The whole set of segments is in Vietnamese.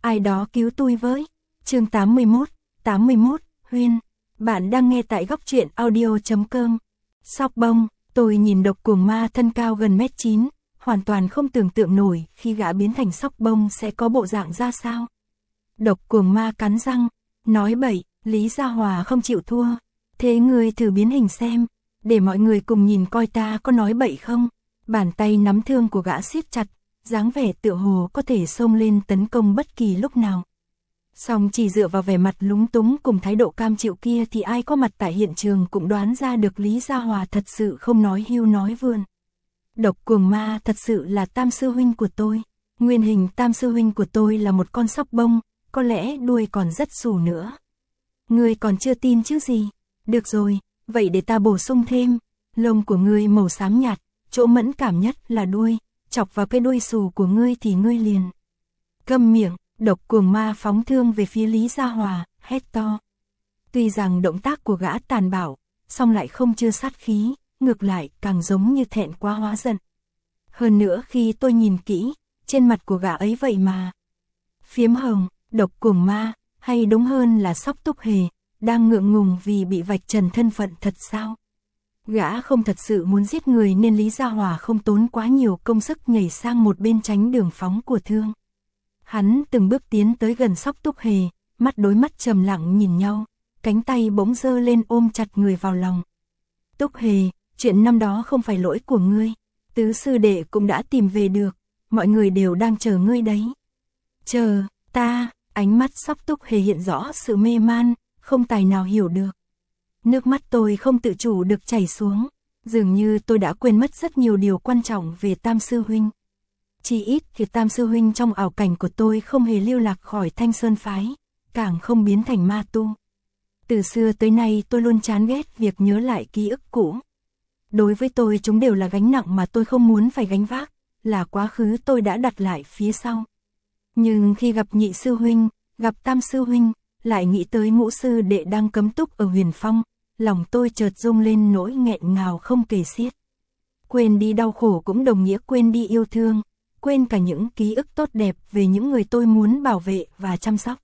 ai đó cứu tôi với. Chương 81, Huyên. Bạn đang nghe tại góc truyện audio.com. Sóc bông, tôi nhìn độc cuồng ma thân cao gần 1m9, hoàn toàn không tưởng tượng nổi khi gã biến thành sóc bông sẽ có bộ dạng ra sao. Độc cuồng ma cắn răng, nói bậy, Lý Gia Hòa không chịu thua. Thế ngươi thử biến hình xem, để mọi người cùng nhìn coi ta có nói bậy không. Bàn tay nắm thương của gã siết chặt, dáng vẻ tựa hồ có thể xông lên tấn công bất kỳ lúc nào. Song chỉ dựa vào vẻ mặt lúng túng cùng thái độ cam chịu kia thì ai có mặt tại hiện trường cũng đoán ra được Lý Gia Hòa thật sự không nói hưu nói vượn. Độc cuồng ma thật sự là tam sư huynh của tôi. Nguyên hình tam sư huynh của tôi là một con sóc bông, có lẽ đuôi còn rất xù nữa. Ngươi còn chưa tin chứ gì? Được rồi, vậy để ta bổ sung thêm. Lông của ngươi màu xám nhạt, chỗ mẫn cảm nhất là đuôi, chọc vào cái đuôi xù của ngươi thì ngươi liền. Câm miệng, độc cuồng ma phóng thương về phía Lý Gia Hòa, hét to. Tuy rằng động tác của gã tàn bạo, song lại không chứa sát khí, ngược lại càng giống như thẹn quá hóa giận. Hơn nữa khi tôi nhìn kỹ, trên mặt của gã ấy vậy mà phiếm hồng. Độc cuồng ma, hay đúng hơn là Sóc Túc Hề, đang ngượng ngùng vì bị vạch trần thân phận thật sao? Gã không thật sự muốn giết người nên Lý Gia Hòa không tốn quá nhiều công sức nhảy sang một bên tránh đường phóng của thương. Hắn từng bước tiến tới gần Sóc Túc Hề, mắt đối mắt trầm lặng nhìn nhau, cánh tay bỗng giơ lên ôm chặt người vào lòng. Túc Hề, chuyện năm đó không phải lỗi của ngươi, tứ sư đệ cũng đã tìm về được, mọi người đều đang chờ ngươi đấy. Chờ, ta. Ánh mắt Sóc Túc Hề hiện rõ sự mê man, không tài nào hiểu được. Nước mắt tôi không tự chủ được chảy xuống, dường như tôi đã quên mất rất nhiều điều quan trọng về Tam Sư Huynh. Chỉ ít thì Tam Sư Huynh trong ảo cảnh của tôi không hề lưu lạc khỏi Thanh Sơn Phái, càng không biến thành ma tu. Từ xưa tới nay tôi luôn chán ghét việc nhớ lại ký ức cũ. Đối với tôi chúng đều là gánh nặng mà tôi không muốn phải gánh vác, là quá khứ tôi đã đặt lại phía sau. Nhưng khi gặp nhị sư huynh, gặp tam sư huynh, lại nghĩ tới ngũ sư đệ đang cấm túc ở Huyền Phong, lòng tôi chợt rung lên nỗi nghẹn ngào không kể xiết. Quên đi đau khổ cũng đồng nghĩa quên đi yêu thương, quên cả những ký ức tốt đẹp về những người tôi muốn bảo vệ và chăm sóc.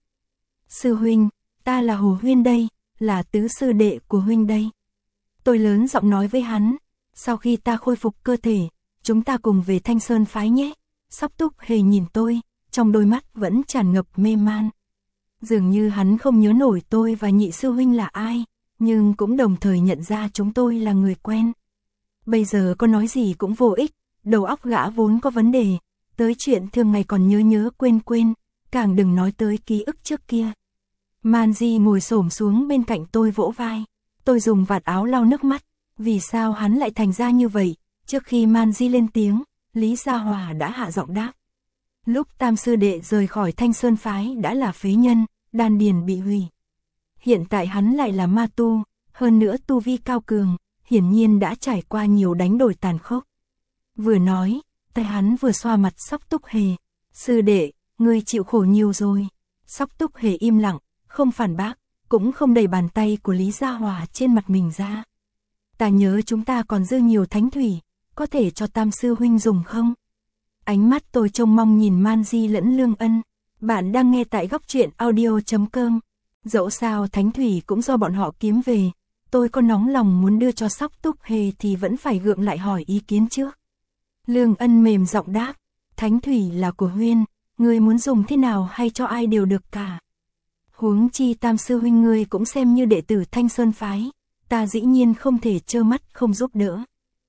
Sư huynh, ta là Hồ Huyên đây, là tứ sư đệ của huynh đây. Tôi lớn giọng nói với hắn, sau khi ta khôi phục cơ thể, chúng ta cùng về Thanh Sơn Phái nhé. Sóc Túc Hề nhìn tôi, trong đôi mắt vẫn tràn ngập mê man. Dường như hắn không nhớ nổi tôi và nhị sư huynh là ai, nhưng cũng đồng thời nhận ra chúng tôi là người quen. Bây giờ có nói gì cũng vô ích, đầu óc gã vốn có vấn đề, tới chuyện thường ngày còn nhớ quên, càng đừng nói tới ký ức trước kia. Manji ngồi xổm xuống bên cạnh tôi vỗ vai, tôi dùng vạt áo lau nước mắt, vì sao hắn lại thành ra như vậy? Trước khi Manji lên tiếng, Lý Gia Hòa đã hạ giọng đáp. Lúc tam sư đệ rời khỏi Thanh Sơn Phái đã là phế nhân, đan điền bị hủy. Hiện tại hắn lại là ma tu, hơn nữa tu vi cao cường, hiển nhiên đã trải qua nhiều đánh đổi tàn khốc. Vừa nói, tay hắn vừa xoa mặt Sóc Túc Hề. Sư đệ, ngươi chịu khổ nhiều rồi. Sóc Túc Hề im lặng, không phản bác, cũng không đẩy bàn tay của Lý Gia Hòa trên mặt mình ra. Ta nhớ chúng ta còn dư nhiều thánh thủy, có thể cho tam sư huynh dùng không? Ánh mắt tôi trông mong nhìn Manji lẫn Lương Ân. Bạn đang nghe tại góc truyện audio.com. Dẫu sao thánh thủy cũng do bọn họ kiếm về. Tôi có nóng lòng muốn đưa cho Sóc Túc Hề thì vẫn phải gượng lại hỏi ý kiến trước. Lương Ân mềm giọng đáp. Thánh thủy là của Huyên, ngươi muốn dùng thế nào hay cho ai đều được cả. Huống chi tam sư huynh ngươi cũng xem như đệ tử Thanh Sơn Phái. Ta dĩ nhiên không thể trơ mắt không giúp đỡ.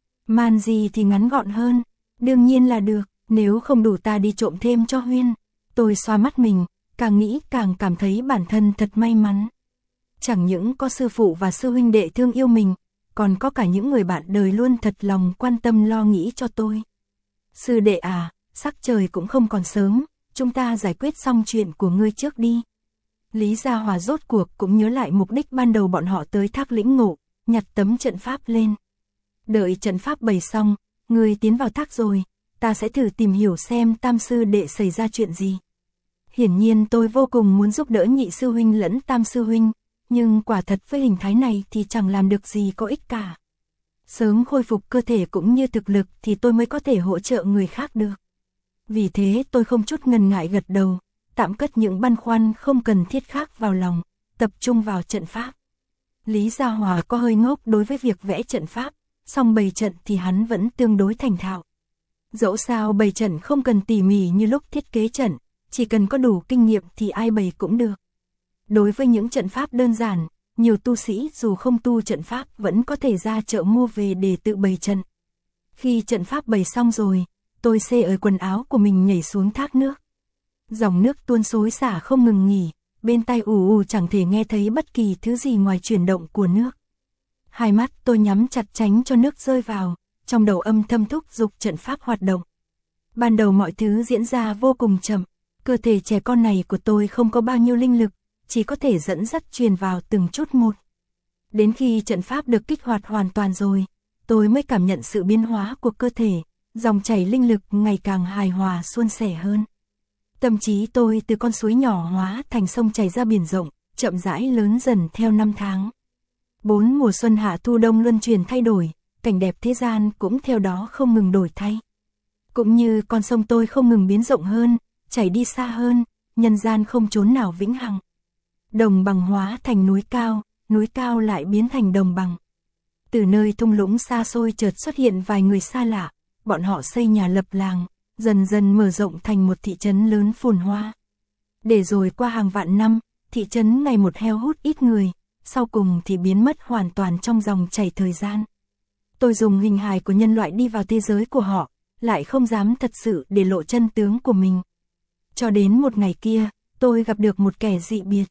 Manji thì ngắn gọn hơn. Đương nhiên là được. Nếu không đủ ta đi trộm thêm cho Huyên. Tôi xoa mắt mình, càng nghĩ càng cảm thấy bản thân thật may mắn. Chẳng những có sư phụ và sư huynh đệ thương yêu mình, còn có cả những người bạn đời luôn thật lòng quan tâm lo nghĩ cho tôi. Sư đệ à, sắc trời cũng không còn sớm, chúng ta giải quyết xong chuyện của ngươi trước đi. Lý Gia Hòa rốt cuộc cũng nhớ lại mục đích ban đầu bọn họ tới Thác Lĩnh Ngộ, nhặt tấm trận pháp lên. Đợi trận pháp bày xong, ngươi tiến vào thác rồi. Ta sẽ thử tìm hiểu xem tam sư đệ xảy ra chuyện gì. Hiển nhiên tôi vô cùng muốn giúp đỡ nhị sư huynh lẫn tam sư huynh, nhưng quả thật với hình thái này thì chẳng làm được gì có ích cả. Sớm khôi phục cơ thể cũng như thực lực thì tôi mới có thể hỗ trợ người khác được. Vì thế tôi không chút ngần ngại gật đầu, tạm cất những băn khoăn không cần thiết khác vào lòng, tập trung vào trận pháp. Lý Gia Hòa có hơi ngốc đối với việc vẽ trận pháp, song bày trận thì hắn vẫn tương đối thành thạo. Dẫu sao bày trận không cần tỉ mỉ như lúc thiết kế trận, chỉ cần có đủ kinh nghiệm thì ai bày cũng được. Đối với những trận pháp đơn giản, nhiều tu sĩ dù không tu trận pháp vẫn có thể ra chợ mua về để tự bày trận. Khi trận pháp bày xong rồi, tôi xê ở quần áo của mình nhảy xuống thác nước. Dòng nước tuôn xối xả không ngừng nghỉ, bên tai ù ù chẳng thể nghe thấy bất kỳ thứ gì ngoài chuyển động của nước. Hai mắt tôi nhắm chặt tránh cho nước rơi vào, trong đầu âm thầm thúc giục trận pháp hoạt động. Ban đầu mọi thứ diễn ra vô cùng chậm, cơ thể trẻ con này của tôi không có bao nhiêu linh lực, chỉ có thể dẫn dắt truyền vào từng chút một. Đến khi trận pháp được kích hoạt hoàn toàn rồi, tôi mới cảm nhận sự biến hóa của cơ thể, dòng chảy linh lực ngày càng hài hòa suôn sẻ hơn. Tâm trí tôi từ con suối nhỏ hóa thành sông chảy ra biển rộng, chậm rãi lớn dần theo năm tháng. 4 mùa xuân hạ thu đông luân chuyển thay đổi, cảnh đẹp thế gian cũng theo đó không ngừng đổi thay. Cũng như con sông tôi không ngừng biến rộng hơn, chảy đi xa hơn, nhân gian không chốn nào vĩnh hằng. Đồng bằng hóa thành núi cao lại biến thành đồng bằng. Từ nơi thung lũng xa xôi chợt xuất hiện vài người xa lạ, bọn họ xây nhà lập làng, dần dần mở rộng thành một thị trấn lớn phồn hoa. Để rồi qua hàng vạn năm, thị trấn ngày một heo hút ít người, sau cùng thì biến mất hoàn toàn trong dòng chảy thời gian. Tôi dùng hình hài của nhân loại đi vào thế giới của họ, lại không dám thật sự để lộ chân tướng của mình. Cho đến một ngày kia, tôi gặp được một kẻ dị biệt.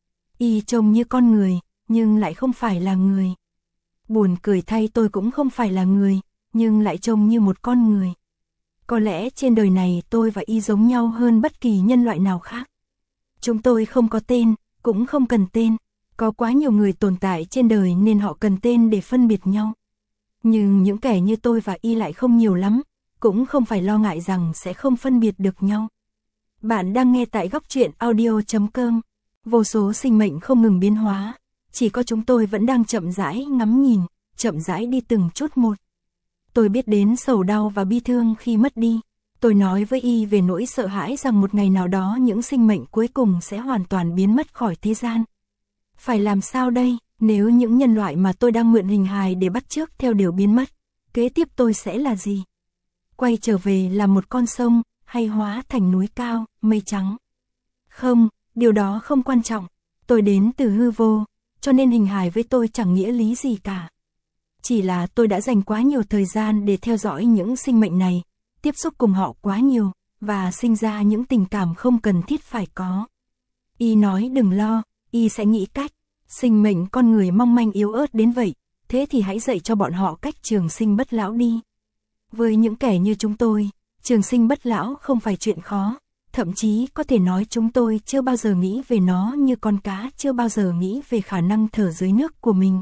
Y trông như con người, nhưng lại không phải là người. Buồn cười thay, tôi cũng không phải là người, nhưng lại trông như một con người. Có lẽ trên đời này tôi và Y giống nhau hơn bất kỳ nhân loại nào khác. Chúng tôi không có tên, cũng không cần tên. Có quá nhiều người tồn tại trên đời nên họ cần tên để phân biệt nhau. Nhưng những kẻ như tôi và Y lại không nhiều lắm, cũng không phải lo ngại rằng sẽ không phân biệt được nhau. Bạn đang nghe tại Góc Truyện Audio.com. Vô số sinh mệnh không ngừng biến hóa, chỉ có chúng tôi vẫn đang chậm rãi ngắm nhìn, chậm rãi đi từng chút một. Tôi biết đến sầu đau và bi thương khi mất đi. Tôi nói với Y về nỗi sợ hãi rằng một ngày nào đó những sinh mệnh cuối cùng sẽ hoàn toàn biến mất khỏi thế gian. Phải làm sao đây, nếu những nhân loại mà tôi đang mượn hình hài để bắt chước theo điều biến mất, kế tiếp tôi sẽ là gì? Quay trở về là một con sông, hay hóa thành núi cao, mây trắng? Không, điều đó không quan trọng. Tôi đến từ hư vô, cho nên hình hài với tôi chẳng nghĩa lý gì cả. Chỉ là tôi đã dành quá nhiều thời gian để theo dõi những sinh mệnh này, tiếp xúc cùng họ quá nhiều, và sinh ra những tình cảm không cần thiết phải có. Y nói đừng lo, Y sẽ nghĩ cách. Sinh mệnh con người mong manh yếu ớt đến vậy, thế thì hãy dạy cho bọn họ cách trường sinh bất lão đi. Với những kẻ như chúng tôi, trường sinh bất lão không phải chuyện khó, thậm chí có thể nói chúng tôi chưa bao giờ nghĩ về nó như con cá chưa bao giờ nghĩ về khả năng thở dưới nước của mình.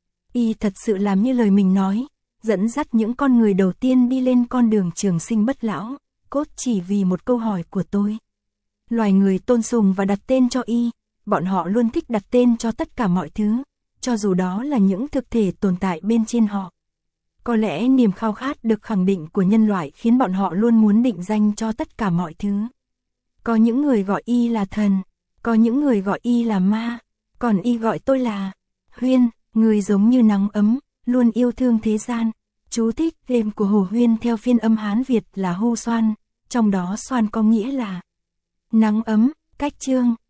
Y thật sự làm như lời mình nói, dẫn dắt những con người đầu tiên đi lên con đường trường sinh bất lão, cốt chỉ vì một câu hỏi của tôi. Loài người tôn sùng và đặt tên cho Y, bọn họ luôn thích đặt tên cho tất cả mọi thứ, cho dù đó là những thực thể tồn tại bên trên họ. Có lẽ niềm khao khát được khẳng định của nhân loại khiến bọn họ luôn muốn định danh cho tất cả mọi thứ. Có những người gọi Y là thần, có những người gọi Y là ma, còn Y gọi tôi là Huyên, người giống như nắng ấm, luôn yêu thương thế gian. Chú thích thêm của Hồ Huyên theo phiên âm Hán Việt là Hô Xoan, trong đó Xoan có nghĩa là nắng ấm, cách chương.